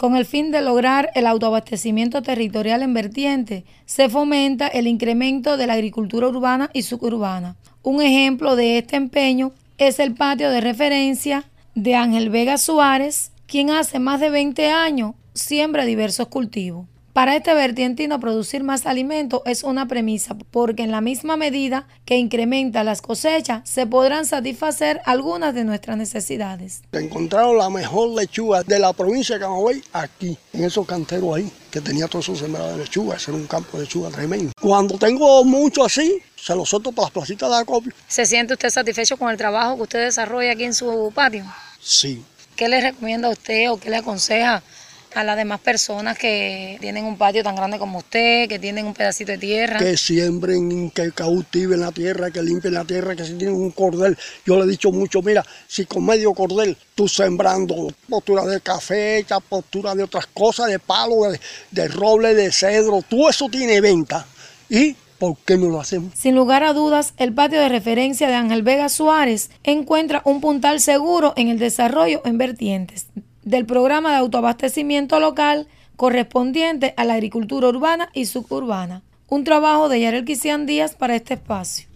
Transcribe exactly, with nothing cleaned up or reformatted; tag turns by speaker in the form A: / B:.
A: Con el fin de lograr el autoabastecimiento territorial en vertientes, se fomenta el incremento de la agricultura urbana y suburbana. Un ejemplo de este empeño es el patio de referencia de Ángel Vega Suárez, quien hace más de veinte años siembra diversos cultivos. Para este vertientino, producir más alimentos es una premisa, porque en la misma medida que incrementa las cosechas, se podrán satisfacer algunas de nuestras necesidades.
B: Encontraron la mejor lechuga de la provincia de Camagüey aquí, en esos canteros ahí, que tenía todos esos sembrados de lechuga. Ese era un campo de lechuga tremendo. Cuando tengo mucho así, se lo suelto para las placitas de acopio.
A: ¿Se siente usted satisfecho con el trabajo que usted desarrolla aquí en su patio?
B: Sí.
A: ¿Qué le recomienda a usted o qué le aconseja a las demás personas que tienen un patio tan grande como usted, que tienen un pedacito de tierra?
B: Que siembren, que cultiven la tierra, que limpien la tierra, que si tienen un cordel. Yo le he dicho mucho, mira, si con medio cordel tú sembrando postura de café, postura de otras cosas, de palo, de, de roble, de cedro, todo eso tiene venta. ¿Y por qué no lo hacemos?
A: Sin lugar a dudas, el patio de referencia de Ángel Vega Suárez encuentra un puntal seguro en el desarrollo en vertientes del programa de autoabastecimiento local correspondiente a la agricultura urbana y suburbana. Un trabajo de Yarel Quisian Díaz para este espacio.